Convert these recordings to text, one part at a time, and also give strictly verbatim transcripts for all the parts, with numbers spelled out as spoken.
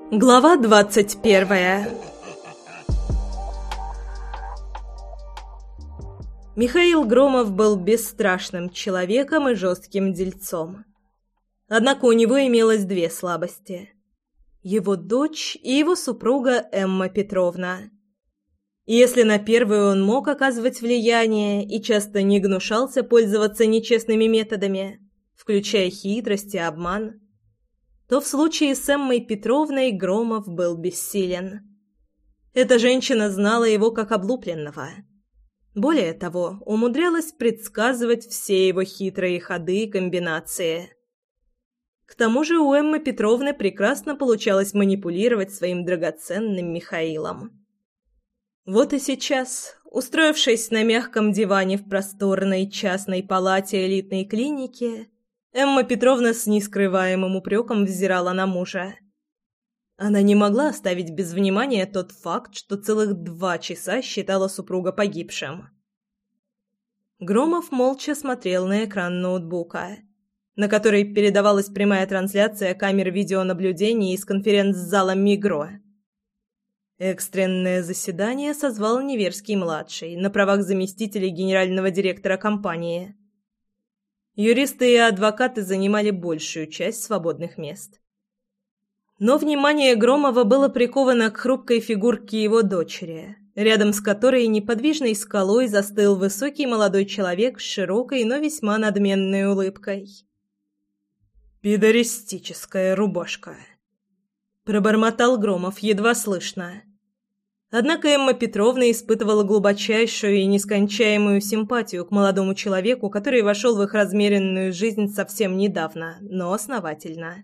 Глава двадцать первая. Михаил Громов был бесстрашным человеком и жестким дельцом. Однако у него имелось две слабости: его дочь и его супруга Эмма Петровна. И если на первую он мог оказывать влияние и часто не гнушался пользоваться нечестными методами, включая хитрость и обман, то в случае с Эммой Петровной Громов был бессилен. Эта женщина знала его как облупленного. Более того, умудрялась предсказывать все его хитрые ходы и комбинации. К тому же у Эммы Петровны прекрасно получалось манипулировать своим драгоценным Михаилом. Вот и сейчас, устроившись на мягком диване в просторной частной палате элитной клиники, Эмма Петровна с нескрываемым упреком взирала на мужа. Она не могла оставить без внимания тот факт, что целых два часа считала супруга погибшим. Громов молча смотрел на экран ноутбука, на который передавалась прямая трансляция камер видеонаблюдения из конференц-зала «Мигро». Экстренное заседание созвал Неверский-младший на правах заместителя генерального директора компании. Юристы и адвокаты занимали большую часть свободных мест. Но внимание Громова было приковано к хрупкой фигурке его дочери, рядом с которой неподвижной скалой застыл высокий молодой человек с широкой, но весьма надменной улыбкой. «Пидористическая рубашка», — пробормотал Громов едва слышно. Однако Эмма Петровна испытывала глубочайшую и нескончаемую симпатию к молодому человеку, который вошел в их размеренную жизнь совсем недавно, но основательно.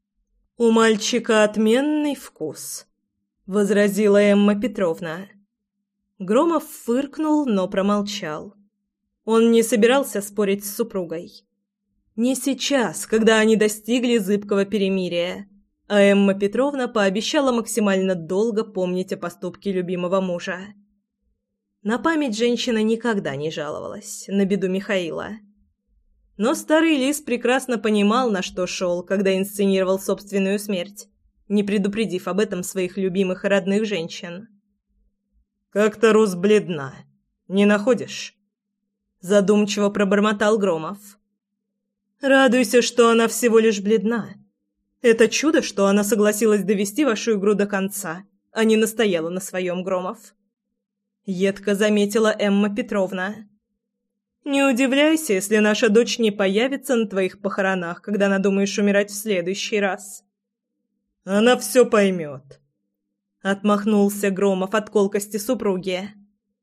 «У мальчика отменный вкус», — возразила Эмма Петровна. Громов фыркнул, но промолчал. Он не собирался спорить с супругой. Не сейчас, когда они достигли зыбкого перемирия, а Эмма Петровна пообещала максимально долго помнить о поступке любимого мужа. На память женщина никогда не жаловалась, на беду Михаила. Но старый лис прекрасно понимал, на что шел, когда инсценировал собственную смерть, не предупредив об этом своих любимых и родных женщин. «Как-то Рус бледна. Не находишь?» Задумчиво пробормотал Громов. «Радуйся, что она всего лишь бледна. Это чудо, что она согласилась довести вашу игру до конца, а не настояла на своем, Громов», — едко заметила Эмма Петровна. «Не удивляйся, если наша дочь не появится на твоих похоронах, когда надумаешь умирать в следующий раз». «Она все поймет», — отмахнулся Громов от колкости супруги.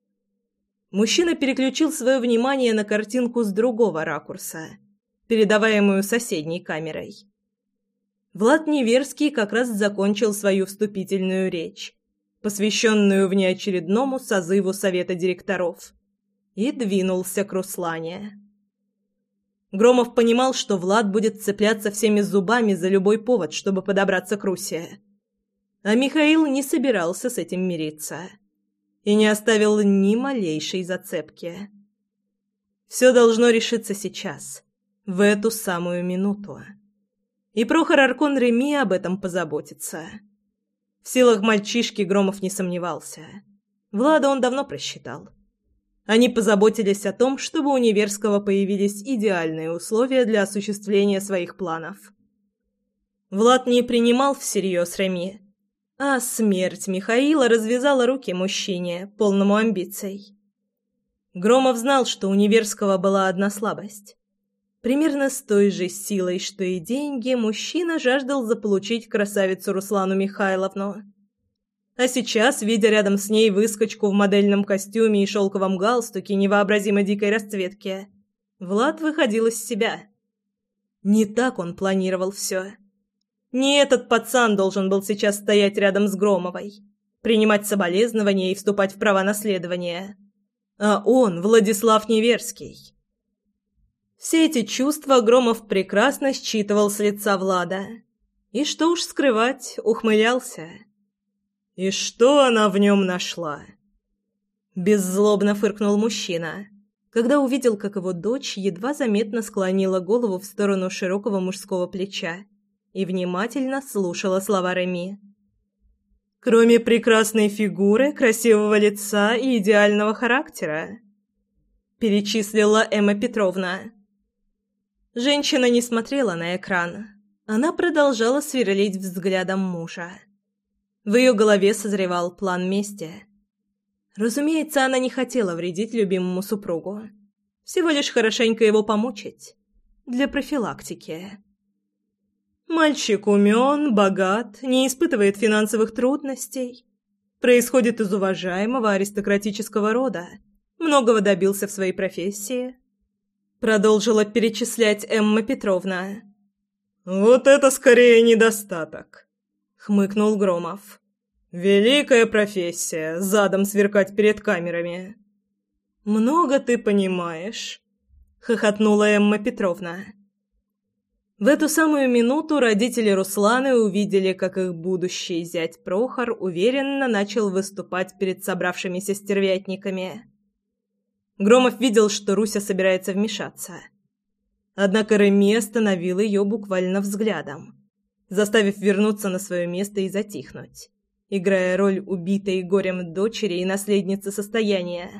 Мужчина переключил свое внимание на картинку с другого ракурса, передаваемую соседней камерой. Влад Неверский как раз закончил свою вступительную речь, посвященную внеочередному созыву Совета директоров, и двинулся к Руслане. Громов понимал, что Влад будет цепляться всеми зубами за любой повод, чтобы подобраться к Русе. А Михаил не собирался с этим мириться и не оставил ни малейшей зацепки. Все должно решиться сейчас, в эту самую минуту. И Прохор Аркон Реми об этом позаботится. В силах мальчишки Громов не сомневался. Влада он давно просчитал. Они позаботились о том, чтобы у Неверского появились идеальные условия для осуществления своих планов. Влад не принимал всерьез Реми, а смерть Михаила развязала руки мужчине, полному амбиций. Громов знал, что у Неверского была одна слабость. Примерно с той же силой, что и деньги, мужчина жаждал заполучить красавицу Руслану Михайловну. А сейчас, видя рядом с ней выскочку в модельном костюме и шелковом галстуке невообразимо дикой расцветки, Влад выходил из себя. Не так он планировал все. Не этот пацан должен был сейчас стоять рядом с Громовой, принимать соболезнования и вступать в права наследования. А он, Владислав Неверский. Все эти чувства Громов прекрасно считывал с лица Влада. И что уж скрывать, ухмылялся. «И что она в нем нашла?» Беззлобно фыркнул мужчина, когда увидел, как его дочь едва заметно склонила голову в сторону широкого мужского плеча и внимательно слушала слова Реми. Кроме прекрасной фигуры, красивого лица и идеального характера», – перечислила Эмма Петровна. Женщина не смотрела на экран. Она продолжала сверлить взглядом мужа. В ее голове созревал план мести. Разумеется, она не хотела вредить любимому супругу. Всего лишь хорошенько его помучить. Для профилактики. Мальчик умен, богат, не испытывает финансовых трудностей. Происходит из уважаемого аристократического рода. Многого добился в своей профессии. Продолжила перечислять Эмма Петровна. «Вот это скорее недостаток», — хмыкнул Громов. «Великая профессия — задом сверкать перед камерами». «Много ты понимаешь», — хохотнула Эмма Петровна. В эту самую минуту родители Русланы увидели, как их будущий зять Прохор уверенно начал выступать перед собравшимися стервятниками. Громов видел, что Руся собирается вмешаться. Однако Реми остановил ее буквально взглядом, заставив вернуться на свое место и затихнуть, играя роль убитой горем дочери и наследницы состояния.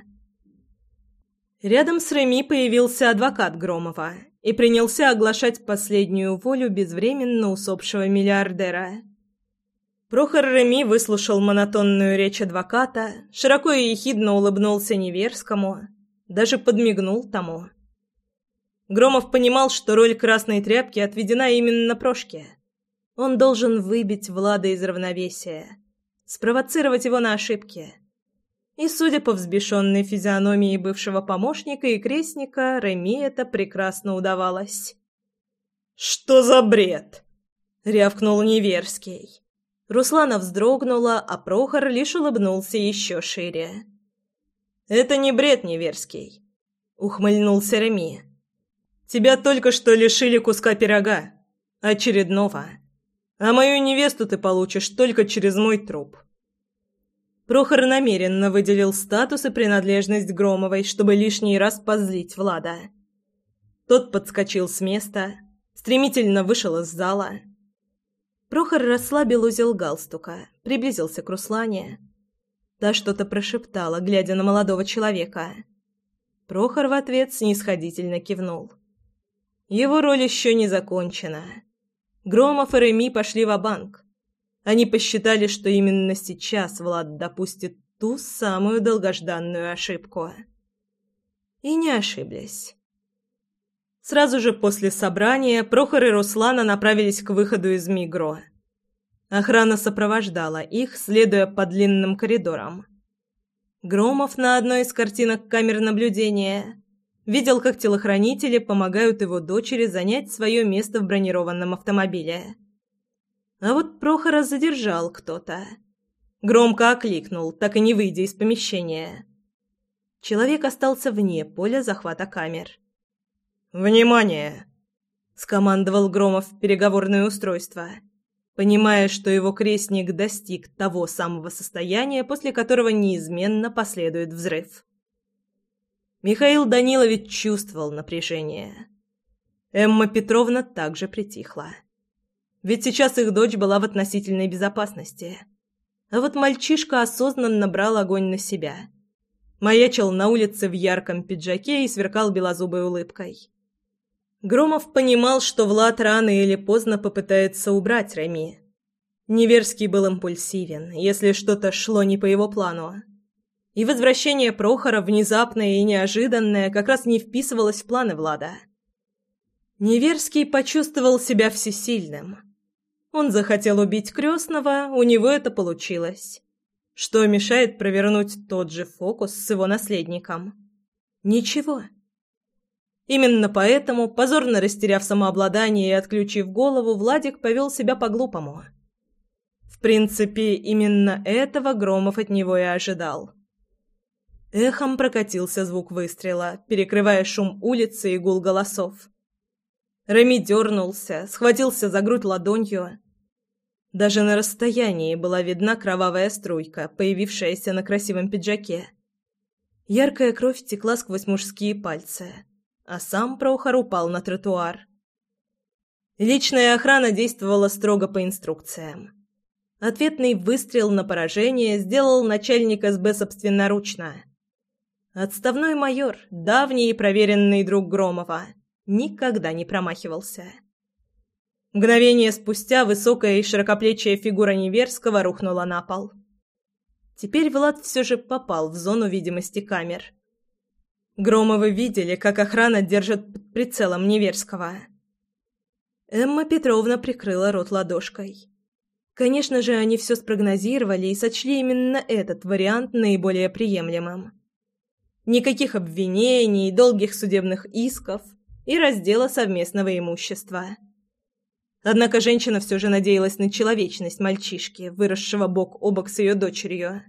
Рядом с Реми появился адвокат Громова и принялся оглашать последнюю волю безвременно усопшего миллиардера. Прохор Реми выслушал монотонную речь адвоката, широко и ехидно улыбнулся Неверскому, даже подмигнул тому. Громов понимал, что роль красной тряпки отведена именно Прошке. Он должен выбить Влада из равновесия, спровоцировать его на ошибки. И, судя по взбешенной физиономии бывшего помощника и крестника, Реми это прекрасно удавалось. «Что за бред?» — рявкнул Неверский. Руслана вздрогнула, а Прохор лишь улыбнулся еще шире. «Это не бред, Неверский», — ухмыльнулся Реми. «Тебя только что лишили куска пирога. Очередного. А мою невесту ты получишь только через мой труп». Прохор намеренно выделил статус и принадлежность Громовой, чтобы лишний раз позлить Влада. Тот подскочил с места, стремительно вышел из зала. Прохор расслабил узел галстука, приблизился к Руслане. Та что-то прошептала, глядя на молодого человека. Прохор в ответ снисходительно кивнул. Его роль еще не закончена. Громов и Реми пошли ва-банк. Они посчитали, что именно сейчас Влад допустит ту самую долгожданную ошибку. И не ошиблись. Сразу же после собрания Прохор и Руслана направились к выходу из Мигро. Охрана сопровождала их, следуя по длинным коридорам. Громов на одной из картинок камер наблюдения видел, как телохранители помогают его дочери занять свое место в бронированном автомобиле. А вот Прохора задержал кто-то. Громко окликнул, так и не выйдя из помещения. Человек остался вне поля захвата камер. «Внимание!» — скомандовал Громов в переговорное устройство, понимая, что его крестник достиг того самого состояния, после которого неизменно последует взрыв. Михаил Данилович чувствовал напряжение. Эмма Петровна также притихла. Ведь сейчас их дочь была в относительной безопасности. А вот мальчишка осознанно брал огонь на себя. Маячил на улице в ярком пиджаке и сверкал белозубой улыбкой. Громов понимал, что Влад рано или поздно попытается убрать Реми. Неверский был импульсивен, если что-то шло не по его плану. И возвращение Прохора, внезапное и неожиданное, как раз не вписывалось в планы Влада. Неверский почувствовал себя всесильным. Он захотел убить крестного, у него это получилось. Что мешает провернуть тот же фокус с его наследником? Ничего. Именно поэтому, позорно растеряв самообладание и отключив голову, Владик повел себя по-глупому. В принципе, именно этого Громов от него и ожидал. Эхом прокатился звук выстрела, перекрывая шум улицы и гул голосов. Реми дернулся, схватился за грудь ладонью. Даже на расстоянии была видна кровавая струйка, появившаяся на красивом пиджаке. Яркая кровь текла сквозь мужские пальцы, а сам Прохор упал на тротуар. Личная охрана действовала строго по инструкциям. Ответный выстрел на поражение сделал начальник эс бэ собственноручно. Отставной майор, давний и проверенный друг Громова, никогда не промахивался. Мгновение спустя высокая и широкоплечья фигура Неверского рухнула на пол. Теперь Влад все же попал в зону видимости камер. Громовы видели, как охрана держит под прицелом Неверского. Эмма Петровна прикрыла рот ладошкой. Конечно же, они все спрогнозировали и сочли именно этот вариант наиболее приемлемым. Никаких обвинений, долгих судебных исков и раздела совместного имущества. Однако женщина все же надеялась на человечность мальчишки, выросшего бок о бок с ее дочерью.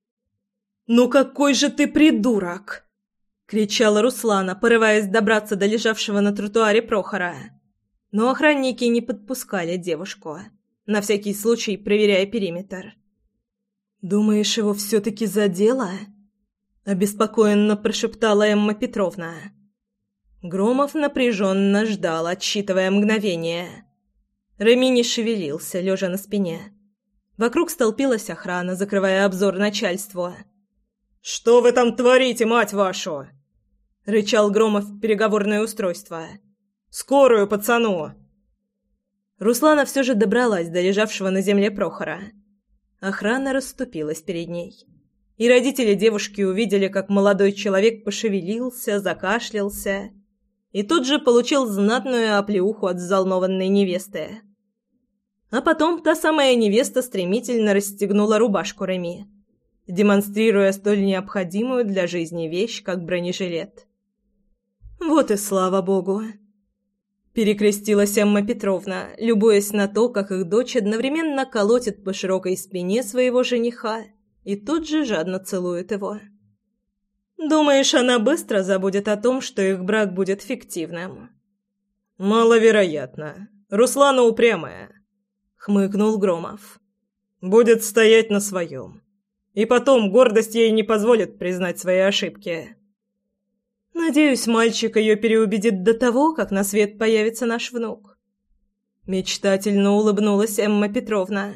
«Ну какой же ты придурок!» — кричала Руслана, порываясь добраться до лежавшего на тротуаре Прохора. Но охранники не подпускали девушку, на всякий случай проверяя периметр. «Думаешь, его все-таки задело?» — обеспокоенно прошептала Эмма Петровна. Громов напряженно ждал, отсчитывая мгновение. Реми не шевелился, лежа на спине. Вокруг столпилась охрана, закрывая обзор начальству. «Что вы там творите, мать вашу?» — рычал Громов в переговорное устройство. «Скорую, пацану!» Руслана все же добралась до лежавшего на земле Прохора. Охрана расступилась перед ней. И родители девушки увидели, как молодой человек пошевелился, закашлялся и тут же получил знатную оплеуху от взволнованной невесты. А потом та самая невеста стремительно расстегнула рубашку Реми, демонстрируя столь необходимую для жизни вещь, как бронежилет. «Вот и слава богу!» Перекрестилась Эмма Петровна, любуясь на то, как их дочь одновременно колотит по широкой спине своего жениха и тут же жадно целует его. «Думаешь, она быстро забудет о том, что их брак будет фиктивным?» «Маловероятно. Руслана упрямая», — хмыкнул Громов. «Будет стоять на своем. И потом гордость ей не позволит признать свои ошибки». «Надеюсь, мальчик ее переубедит до того, как на свет появится наш внук». Мечтательно улыбнулась Эмма Петровна.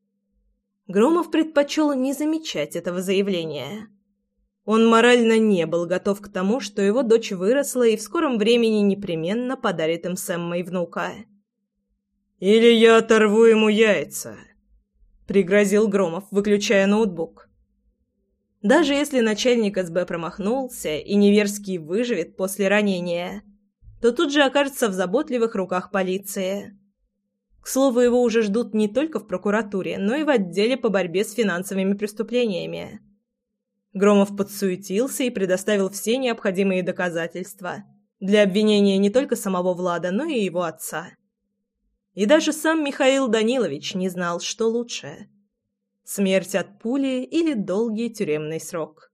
Громов предпочел не замечать этого заявления. Он морально не был готов к тому, что его дочь выросла и в скором времени непременно подарит им с Эммой внука. «Или я оторву ему яйца», — пригрозил Громов, выключая ноутбук. Даже если начальник эс бэ промахнулся и Неверский выживет после ранения, то тут же окажется в заботливых руках полиции. К слову, его уже ждут не только в прокуратуре, но и в отделе по борьбе с финансовыми преступлениями. Громов подсуетился и предоставил все необходимые доказательства для обвинения не только самого Влада, но и его отца. И даже сам Михаил Данилович не знал, что лучше – смерть от пули или долгий тюремный срок.